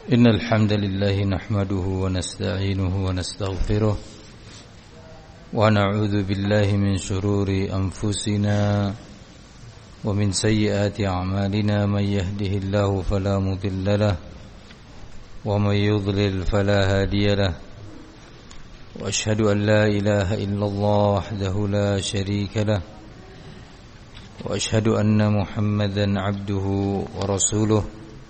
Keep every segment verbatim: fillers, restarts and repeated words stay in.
إن الحمد لله نحمده ونستعينه ونستغفره ونعوذ بالله من شرور أنفسنا ومن سيئات أعمالنا من يهده الله فلا مضل له ومن يضلل فلا هادي له وأشهد أن لا إله إلا الله وحده لا شريك له وأشهد أن محمدا عبده ورسوله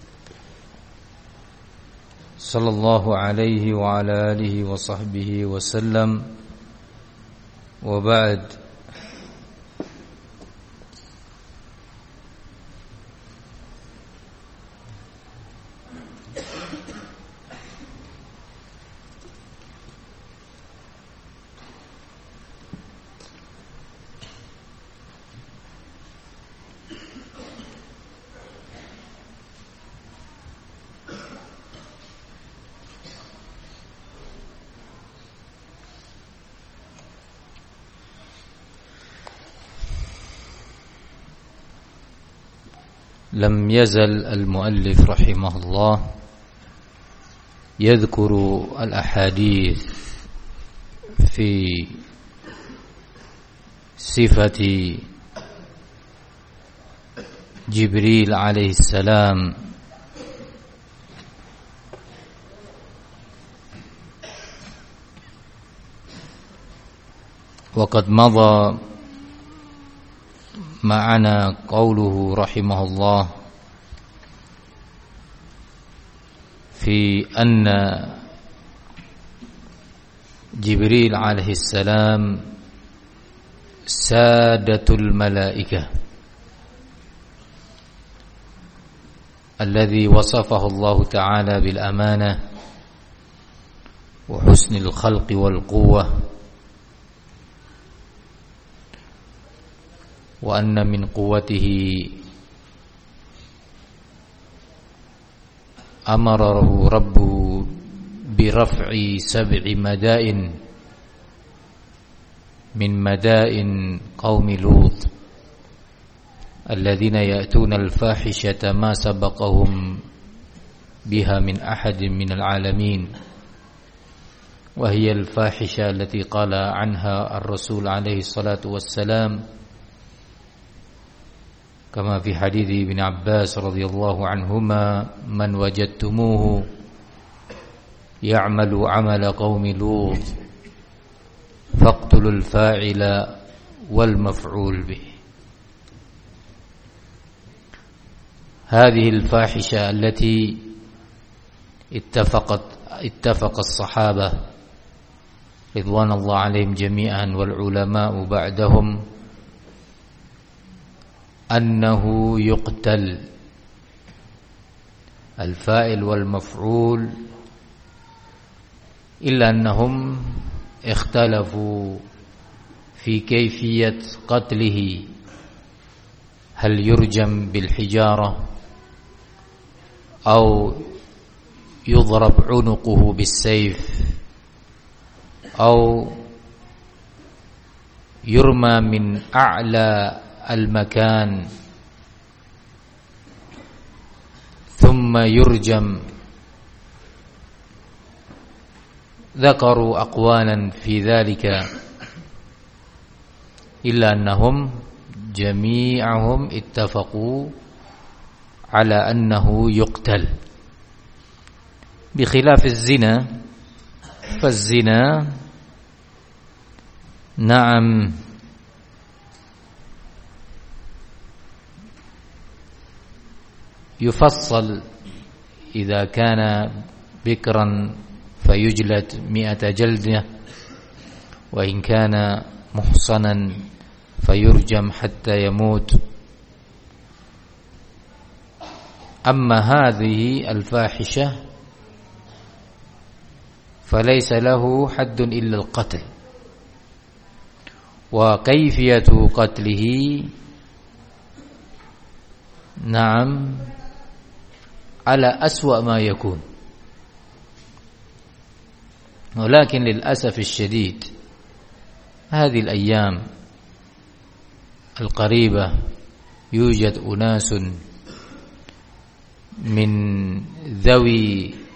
صلى الله عليه وعلى آله وصحبه وسلم وبعد. لم يزل المؤلف رحمه الله يذكر الأحاديث في صفة جبريل عليه السلام وقد مضى معنا قوله رحمه الله في أن جبريل عليه السلام سادة الملائكة الذي وصفه الله تعالى بالأمانة وحسن الخلق والقوة، وأن من قوته أمره ربه برفع سبع مدائن من مدائن قوم لوط الذين يأتون الفاحشة ما سبقهم بها من أحد من العالمين، وهي الفاحشة التي قال عنها الرسول عليه الصلاة والسلام كما في حديث ابن عباس رضي الله عنهما: من وجدتموه يعمل عمل قوم لوط فاقتلوا الفاعل والمفعول به. هذه الفاحشة التي اتفقت اتفق الصحابة رضوان الله عليهم جميعا والعلماء بعدهم أنه يقتل الفاعل والمفعول، إلا أنهم اختلفوا في كيفية قتله، هل يرجم بالحجارة أو يضرب عنقه بالسيف أو يرمى من أعلى المكان ثم يرجم. ذكروا أقوالا في ذلك، إلا أنهم جميعهم اتفقوا على أنه يقتل، بخلاف الزنا. فالزنا نعم يفصل، إذا كان بكرا فيجلد مئة جلدة، وإن كان محصنا فيرجم حتى يموت. أما هذه الفاحشة فليس له حد إلا القتل، وكيفية قتله نعم على أسوأ ما يكون. ولكن للأسف الشديد هذه الأيام القريبة يوجد أناس من ذوي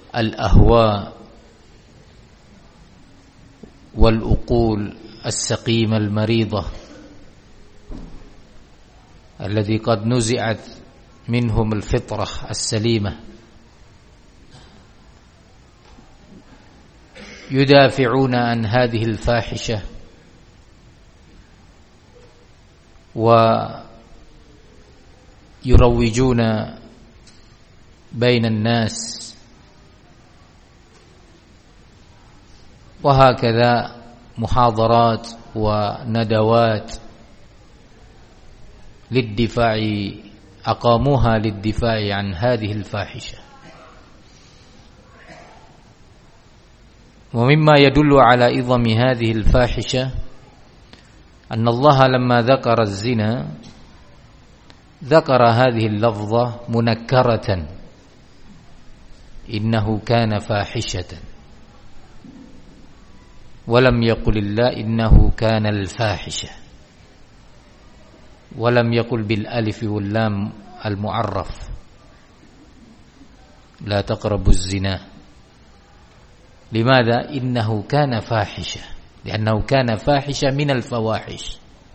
الأهواء والعقول السقيمة المريضة الذي قد نزعت منهم الفطرة السليمة، يدافعون عن هذه الفاحشة ويروجون بين الناس، وهكذا محاضرات وندوات للدفاع أقاموها للدفاع عن هذه الفاحشة. ومما يدل على عظم هذه الفاحشة أن الله لما ذكر الزنا ذكر هذه اللفظة منكرة، إنه كان فاحشة، ولم يقل الله إنه كان الفاحشة، ولم يقل بالألف واللام المعرف لا تقربوا الزنا. لماذا؟ إنه كان فاحشة، لأنه كان فاحشة من الفواحش،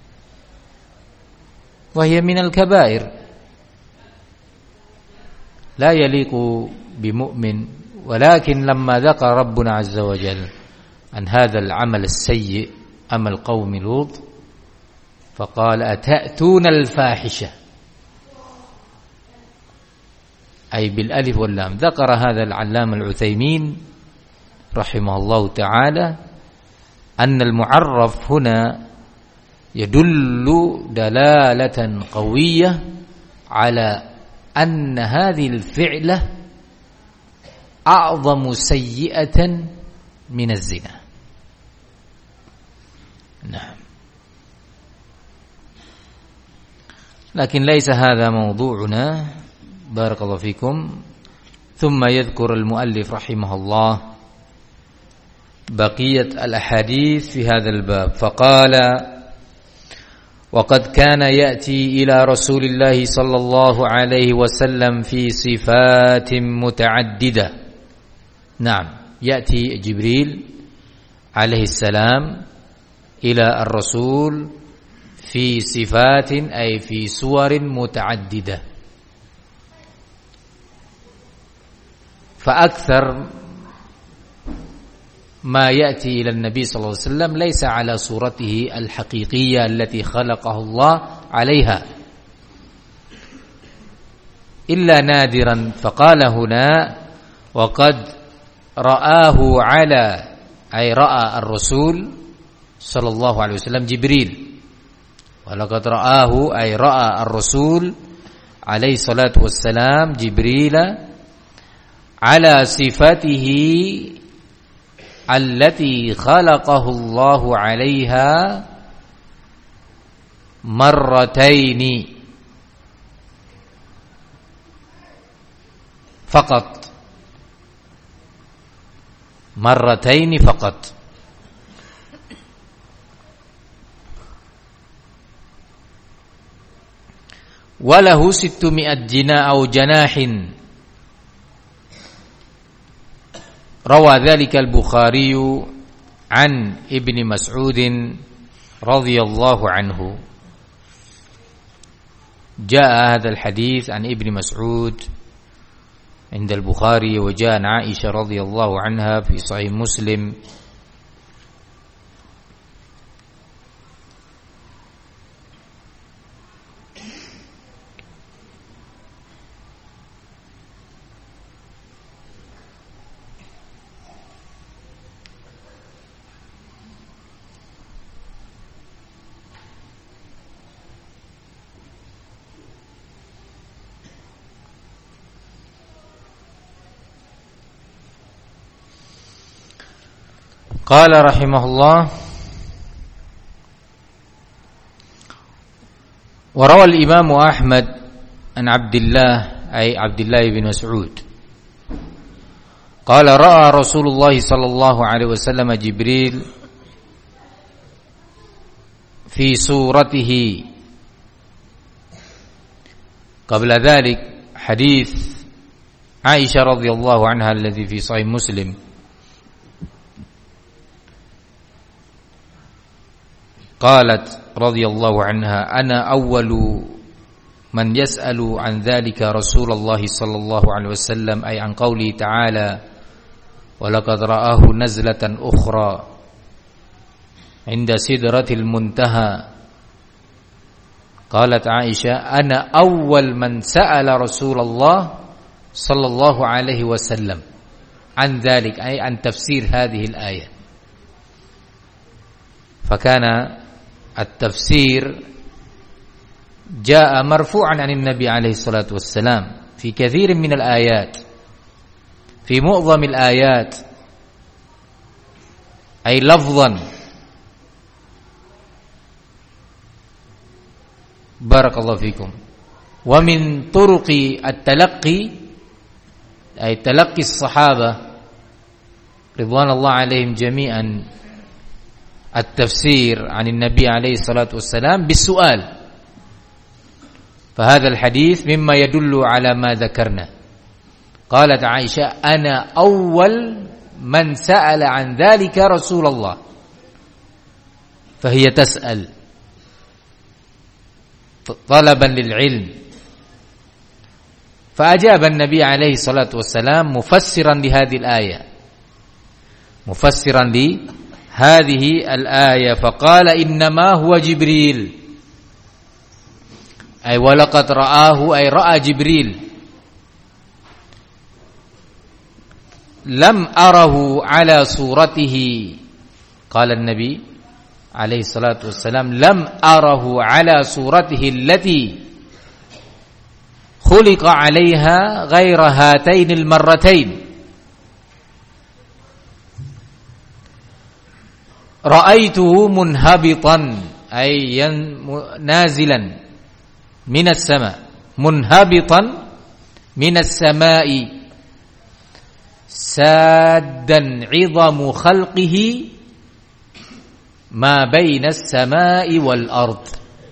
وهي من الكبائر، لا يليق بمؤمن. ولكن لما ذكر ربنا عز وجل عن هذا العمل السيء، عمل قوم لوط، فقال أتأتون الفاحشة، أي بالألف واللام. ذكر هذا العلامة العثيمين رحمه الله تعالى أن المعرف هنا يدل دلالة قوية على أن هذه الفعلة أعظم سيئة من الزنا. نعم. لكن ليس هذا موضوعنا، بارك الله فيكم. ثم يذكر المؤلف رحمه الله بقية الأحاديث في هذا الباب، فقال: وقد كان يأتي إلى رسول الله صلى الله عليه وسلم في صفات متعددة. نعم، يأتي جبريل عليه السلام إلى الرسول في صفات، أي في صور متعددة. فأكثر ما يأتي إلى النبي صلى الله عليه وسلم ليس على صورته الحقيقية التي خلقه الله عليها إلا نادرا. فقال هنا: وقد رآه على، أي رأى الرسول صلى الله عليه وسلم جبريل، ولقد رآه أي رأى الرسول عليه الصلاة والسلام جبريل على صفته التي خلقه الله عليها مرتين فقط، مرتين فقط. وله ستمائة جناح أو جناح، روى ذلك البخاري عن ابن مسعود رضي الله عنه. جاء هذا الحديث عن ابن مسعود عند البخاري، وجاء عن عائشة رضي الله عنها في صحيح مسلم. قال رحمه الله: وروى الإمام أحمد عن عبد الله، أي عبد الله بن مسعود، قال: رأى رسول الله صلى الله عليه وسلم جبريل في صورته. قبل ذلك حديث Aisyah radhiyallahu anha alladhi fi sahih Muslim, qalat radhiyallahu anha, ana awwalu man yas'alu an dhalika Rasulullah sallallahu alaihi wasallam, ay an qawli ta'ala wa laqad ra'ahu nazlatan ukhra 'inda sidratil muntaha. Qalat Aisyah, ana awwal man sa'ala Rasulullah sallallahu alaihi wasallam an dhalik, ay an tafsir hadhihi al-ayah. Fakana at-tafsir jaa marfu'an 'anil nabi alaihi salatu wassalam fi katsirin min al-ayat, fi mu'dham al-ayat, ay lafdhan. Barakallahu fikum. Wa min turuqi at-talaqqi, ay talaqqi as-sahaba ridwanullah alaihim jami'an at-tafsir 'anil nabi alaihi salatu wassalam bis-su'al. فهذا الحديث مما يدل على ما ذكرنا. قالت عائشة أنا أول من سأل عن ذلك رسول الله، فهي تسأل طلبا للعلم. فأجاب النبي عليه الصلاة والسلام مفسرا لهذه الآية، مفسرا لهذه الآية، فقال إنما هو جبريل، ay walaqad ra'ahu, ay ra'a Jibril, lam arahu ala suratihi. Qala an-nabi alaihi salatu wassalam, lam arahu ala suratihi allati khuliqa 'alaiha ghaira hatain al-marratain. Ra'aituhu munhabitan, ay nazilan minas sama, munhabitan minas samai, saddan 'idhamu khalqihi ma bainas samai wal ard.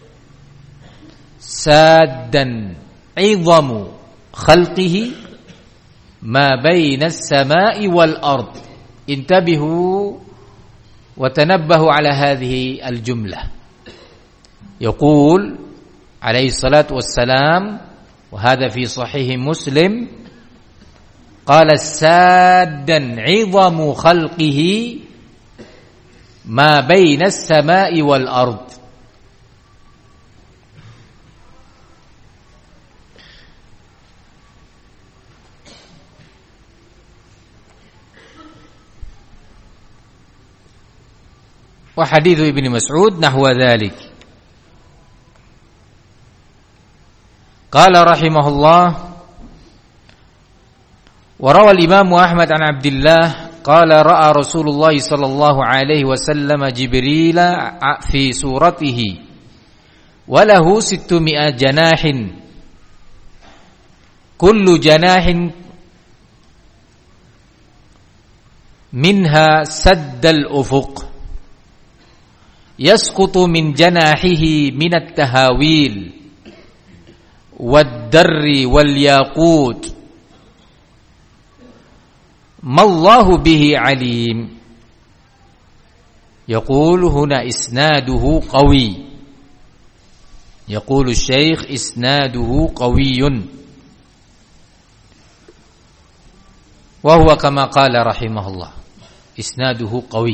Saddan 'idhamu khalqihi ma bainas samai wal ard. Intabihu wa tanabbahu ala hadhihi al jumlah. Yaqul عليه الصلاة والسلام وهذا في صحيح مسلم قال سادا عظم خلقه ما بين السماء والأرض. وحديث ابن مسعود نحو ذلك. قال رحمه الله وروى الإمام أحمد عن عبد الله قال رأى رسول الله صلى الله عليه وسلم جبريل في صورته وله ستمائة جناح كل جناح منها سد الأفق يسقط من جناحه من التهاويل والدر والياقوت ما الله به عليم. يقول هنا إسناده قوي، يقول الشيخ إسناده قوي، وهو كما قال رحمه الله إسناده قوي،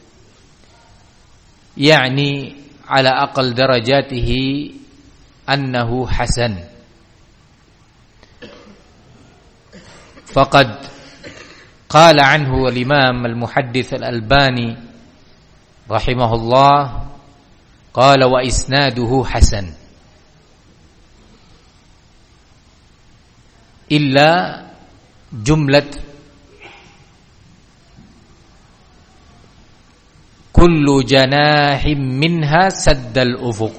يعني على أقل درجاته أنه حسن. فقد قال عنه الإمام المحدث الألباني رحمه الله قال وإسناده حسن إلا جملة كل جناح منها سد الأفق،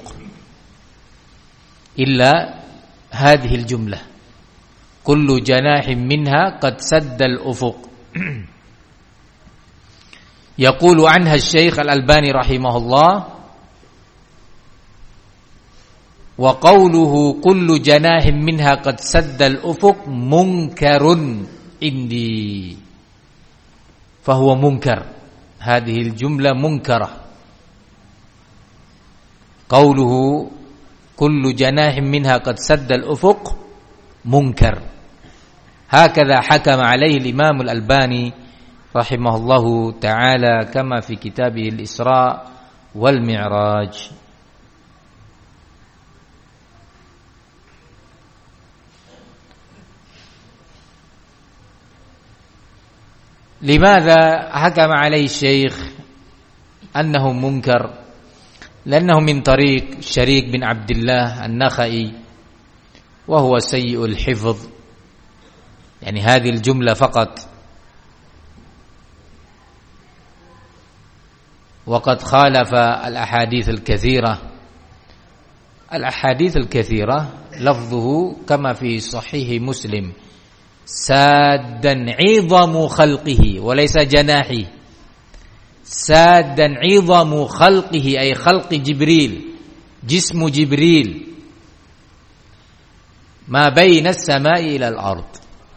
إلا هذه الجملة كل جناح منها قد سد الأفق. يقول عنها الشيخ الألباني رحمه الله wa qawluhu kullu janahin minha qad saddal ufuq munkarun indi fahuwa munkar. Hadhihi al-jumla munkarah. Qawluhu kullu janahin minha qad saddal ufuq munkar. Hakadha hakama alaihi al-Imam al-Albani rahimahullahu ta'ala kama fi kitabih al-Isra wal Mi'raj. لماذا حكم عليه الشيخ أنه منكر؟ لأنه من طريق شريك بن عبد الله النخعي وهو سيء الحفظ، يعني هذه الجملة فقط، وقد خالف الأحاديث الكثيرة. الأحاديث الكثيرة لفظه كما في صحيح مسلم سادا عظم خلقه وليس جناحه، سادا عظم خلقه أي خلق جبريل، جسم جبريل ما بين السماء إلى الأرض.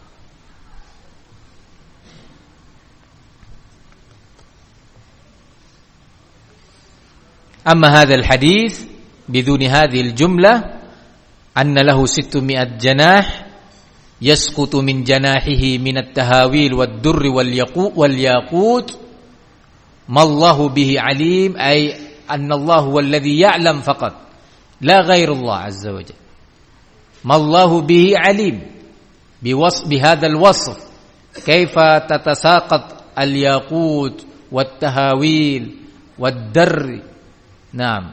أما هذا الحديث بدون هذه الجملة أن له ستمائة جناح يسقط من جناحه من التهاويل والدر والياقوت ما الله به عليم، أي أن الله هو الذي يعلم فقط لا غير الله عز وجل. ما الله به عليم بوصف بهذا الوصف، كيف تتساقط الياقوت والتهاويل والدر. نعم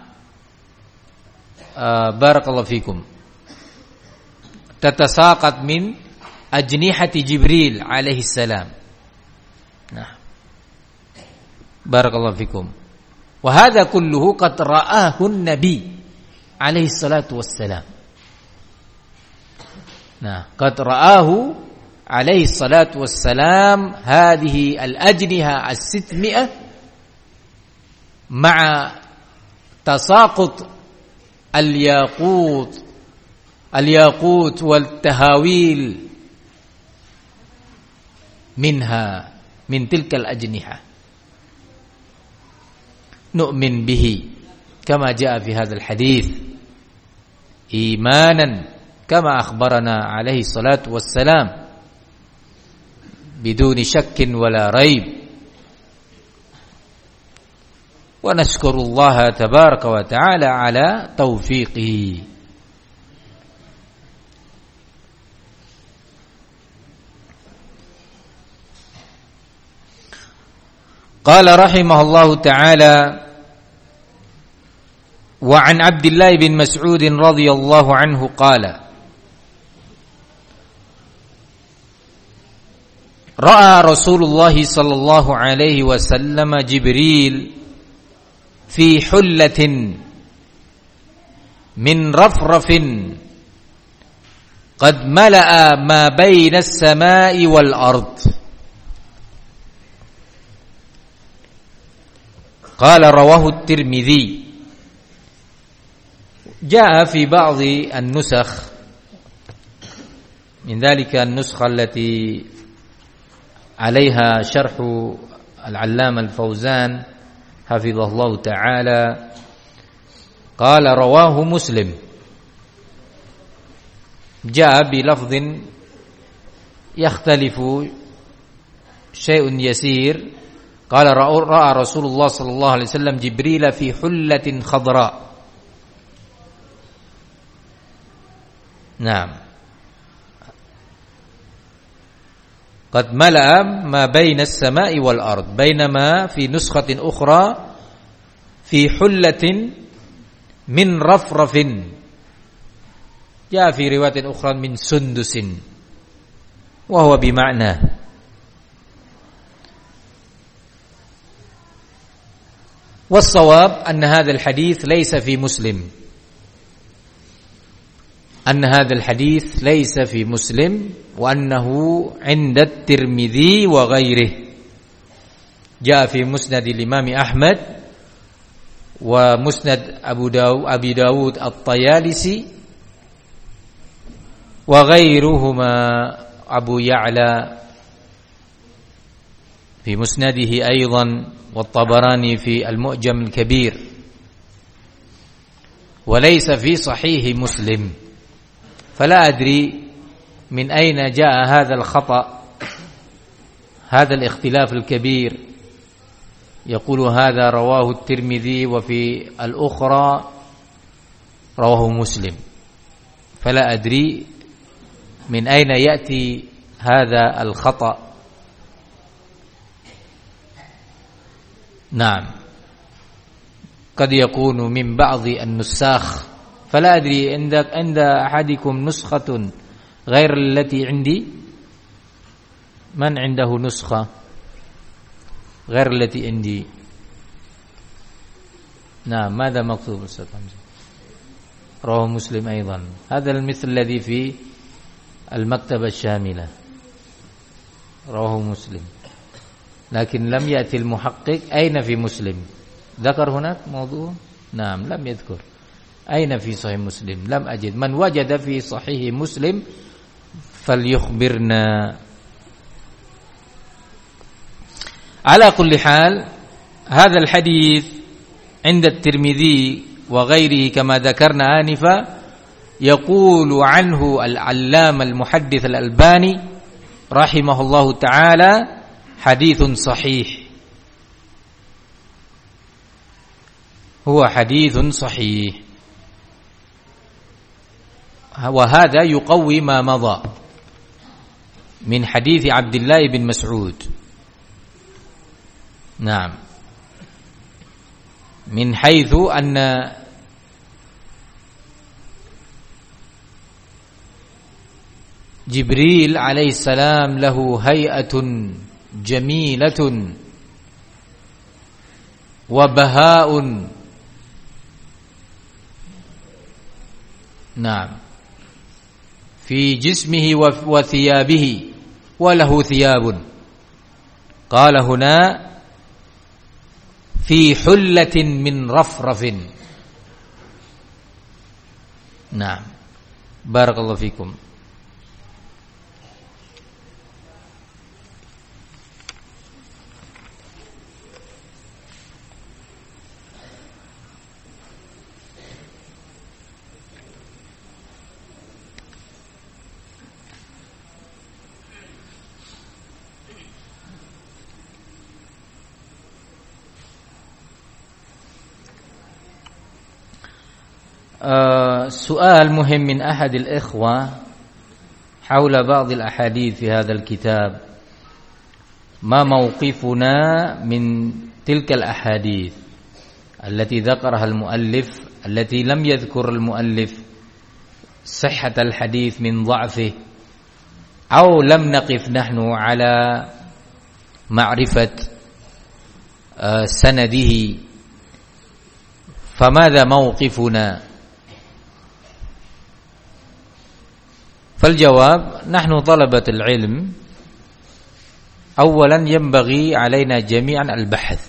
آه بارك الله فيكم. تتساقط من أجنحة جبريل عليه السلام. نعم بارك الله فيكم. وهذا كله قد رآه النبي عليه الصلاة والسلام. نعم قد رآه عليه الصلاة والسلام هذه الأجنحة الستمائة مع تساقط الياقوت الياقوت والتهاويل منها من تلك الأجنحة. نؤمن به كما جاء في هذا الحديث إيمانا كما أخبرنا عليه الصلاة والسلام بدون شك ولا ريب. ونشكر الله تبارك وتعالى على توفيقه. قال رحمه الله تعالى: وعن عبد الله بن مسعود رضي الله عنه قال: رأى رسول الله صلى الله عليه وسلم جبريل في حلة من رفرف قد ملأ ما بين السماء والأرض. قال رواه الترمذي. جاء في بعض النسخ من ذلك النسخة التي عليها شرح العلامة الفوزان حفظه الله تعالى قال رواه مسلم. جاء بلفظ يختلف شيء يسير. قال رأى رسول الله صلى الله عليه وسلم جبريل في حلة خضراء. نعم قد ملأ ما بين السماء والأرض. بينما في نسخة أخرى في حلة من رفرف. جاء في رواية أخرى من سندس وهو بمعنى. والصواب أن هذا الحديث ليس في مسلم. أن هذا الحديث ليس في مسلم وأنه عند الترمذي وغيره. جاء في مسند الإمام أحمد wa Musnad Abu Dawud Abi Dawud At-Tayalisi wa ghairuhuma Abu Ya'la fi musnadihi aidan wa Tabarani fi Al-Mu'jam Al-Kabir wa laysa fi sahih Muslim fala adri min ayna jaa hadha al-khata' hadha al-ikhtilaf al-kabir يقول هذا رواه الترمذي وفي الأخرى رواه مسلم فلا أدري من أين يأتي هذا الخطأ. نعم قد يكون من بعض النساخ فلا أدري عندك عند أحدكم نسخة غير التي عندي. من عنده نسخة غير التي عندي؟ نعم ماذا مكتوب أستاذ حمزة؟ رواه مسلم أيضا. هذا المثل الذي في المكتبة الشاملة رواه مسلم، لكن لم يأتي المحقق أين في مسلم. ذكر هناك موضوع؟ نعم لم يذكر. أين في صحيح مسلم؟ لم أجد. من وجد في صحيح مسلم فليخبرنا. على كل حال هذا الحديث عند الترمذي وغيره كما ذكرنا آنفا يقول عنه العلامة المحدث الألباني رحمه الله تعالى حديث صحيح. هو حديث صحيح، وهذا يقوي ما مضى من حديث عبد الله بن مسعود. نعم من حيث أن جبريل عليه السلام له هيئة جميلة وبهاء. نعم في جسمه وثيابه وله ثياب. قال هنا في حلة من رفرف. نعم بارك الله فيكم. سؤال مهم من أحد الإخوة حول بعض الأحاديث في هذا الكتاب. ما موقفنا من تلك الأحاديث التي ذكرها المؤلف التي لم يذكر المؤلف صحة الحديث من ضعفه، أو لم نقف نحن على معرفة سنده، فماذا موقفنا؟ فالجواب نحن طلبة العلم أولا ينبغي علينا جميعا البحث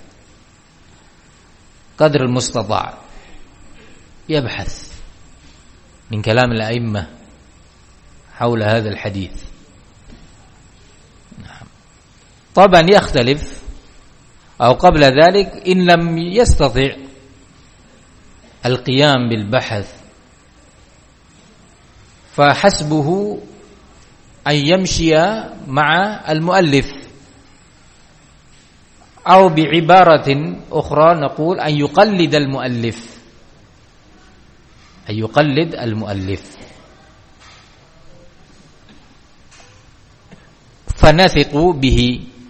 قدر المستطاع، يبحث من كلام الأئمة حول هذا الحديث. طبعا يختلف، أو قبل ذلك إن لم يستطع القيام بالبحث فحسبه أن يمشي مع المؤلف، أو بعبارة أخرى نقول أن يقلد المؤلف أن يقلد المؤلف فنثق به.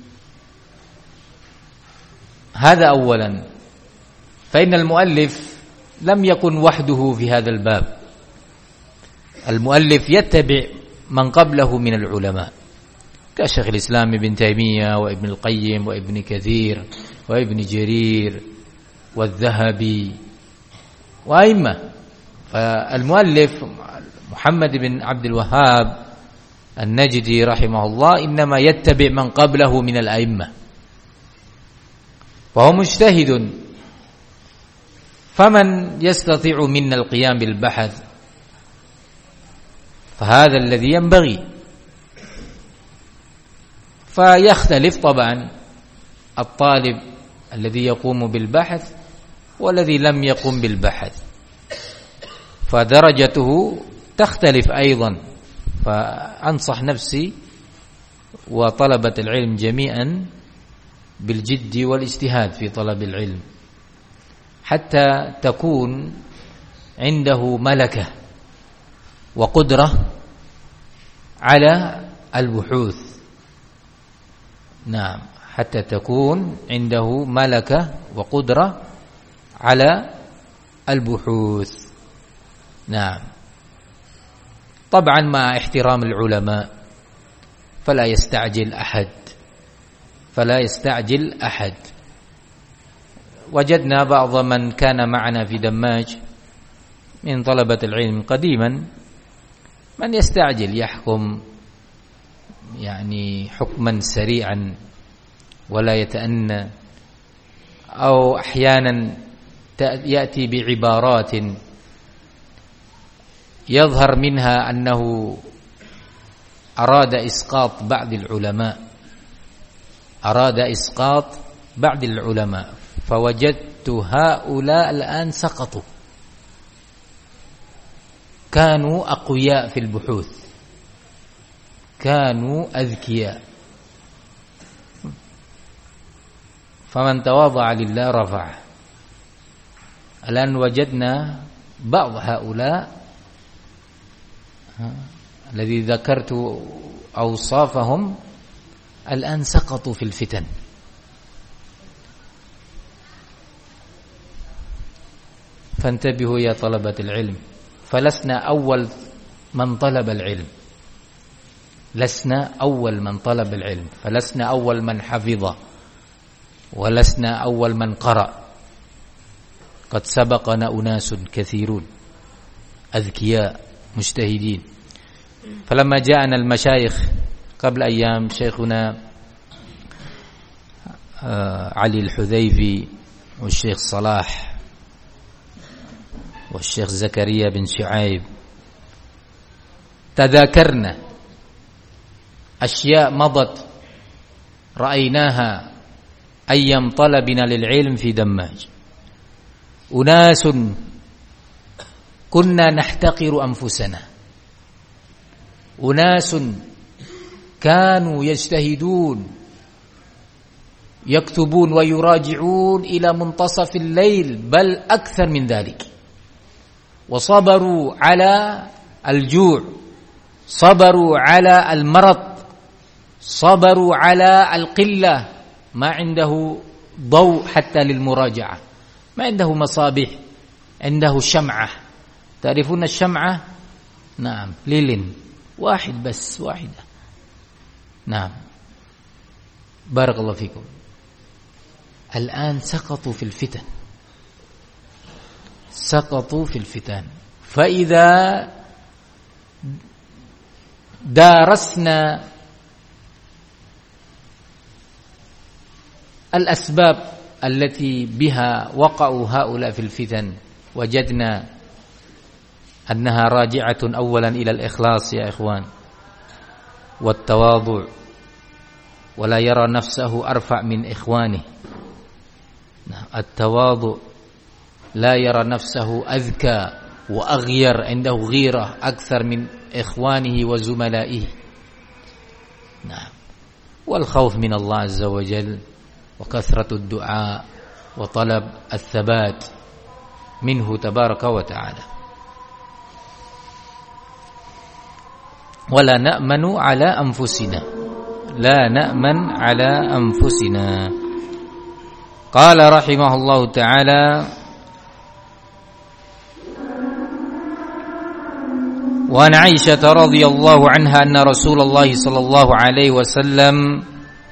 هذا أولا، فإن المؤلف لم يكن وحده في هذا الباب، المؤلف يتبع من قبله من العلماء كشيخ الإسلام ابن تيمية وابن القيم وابن كثير وابن جرير والذهبي وأئمة. فالمؤلف محمد بن عبد الوهاب النجدي رحمه الله إنما يتبع من قبله من الأئمة، فهو مجتهد فمن يستطيع منا القيام بالبحث فهذا الذي ينبغي. فيختلف طبعا الطالب الذي يقوم بالبحث والذي لم يقم بالبحث، فدرجته تختلف أيضا. فأنصح نفسي وطلبة العلم جميعا بالجد والاجتهاد في طلب العلم حتى تكون عنده ملكة وقدرة على البحوث. نعم، حتى تكون عنده ملكة وقدرة على البحوث. نعم، طبعا مع احترام العلماء، فلا يستعجل أحد فلا يستعجل أحد. وجدنا بعض من كان معنا في دماج من طلبة العلم قديما من يستعجل، يحكم يعني حكما سريعا ولا يتأنى، أو أحيانا يأتي بعبارات يظهر منها أنه أراد إسقاط بعض العلماء أراد إسقاط بعض العلماء فوجدت هؤلاء الآن سقطوا. كانوا أقوياء في البحوث، كانوا أذكياء، فمن تواضع لله رفعه. الآن وجدنا بعض هؤلاء الذي ذكرت أوصافهم الآن سقطوا في الفتن. فانتبهوا يا طلبة العلم، فلسنا أول من طلب العلم لسنا أول من طلب العلم فلسنا أول من حفظ، ولسنا أول من قرأ. قد سبقنا أناس كثيرون أذكياء مجتهدين. فلما جاءنا المشايخ قبل أيام، شيخنا علي الحذيفي والشيخ صلاح والشيخ زكريا بن شعيب، تذاكرنا أشياء مضت رأيناها أيام طلبنا للعلم في دماج. أناس كنا نحتقر أنفسنا، أناس كانوا يجتهدون يكتبون ويراجعون إلى منتصف الليل بل أكثر من ذلك، وصبروا على الجوع، صبروا على المرض، صبروا على القلة، ما عنده ضوء حتى للمراجعة، ما عنده مصابيح، عنده شمعة. تعرفون الشمعة؟ نعم، ليل واحد بس، واحدة. نعم، بارك الله فيكم. الآن سقطوا في الفتن، سقطوا في الفتن. فإذا دارسنا الأسباب التي بها وقعوا هؤلاء في الفتن وجدنا أنها راجعة أولا إلى الإخلاص يا إخوان، والتواضع، ولا يرى نفسه أرفع من إخوانه. التواضع، لا يرى نفسه أذكى وأغير، عنده غيرة أكثر من إخوانه وزملائه. نعم، والخوف من الله عز وجل، وكثرة الدعاء، وطلب الثبات منه تبارك وتعالى. ولا نأمن على أنفسنا، لا نأمن على أنفسنا. قال رحمه الله تعالى: وعن عائشة رضي الله عنها أن رسول الله صلى الله عليه وسلم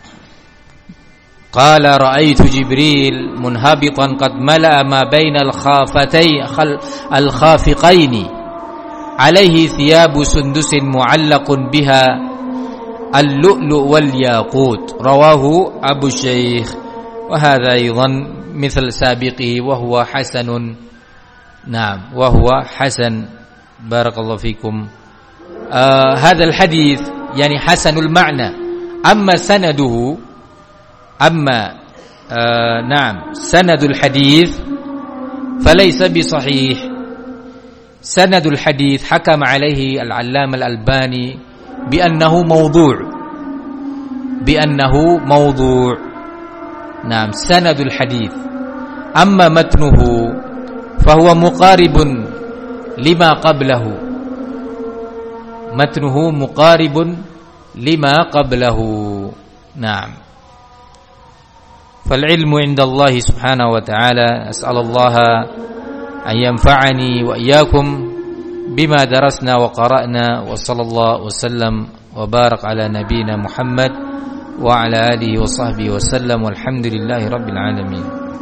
قال: رأيت جبريل منهبطا قد ملأ ما بين الخافتين الخافقين عليه ثياب سندس معلق بها اللؤلؤ والياقوت. رواه أبو الشيخ، وهذا أيضا مثل سابقه وهو حسن نعم وهو حسن. بارك الله فيكم. آه هذا الحديث يعني حسن المعنى. أما سنده أما آه نعم سند الحديث فليس بصحيح. سند الحديث حكم عليه العلامة الألباني بأنه موضوع بأنه موضوع. نعم سند الحديث. أما متنه فهو مقارب لما قبله. متنه مقارب لما قبله. نعم. فالعلم عند الله سبحانه وتعالى. أسأل الله أن ينفعني وإياكم بما درسنا وقرأنا. وصلى الله وسلم وبارك على نبينا محمد وعلى آله وصحبه وسلم والحمد لله رب العالمين.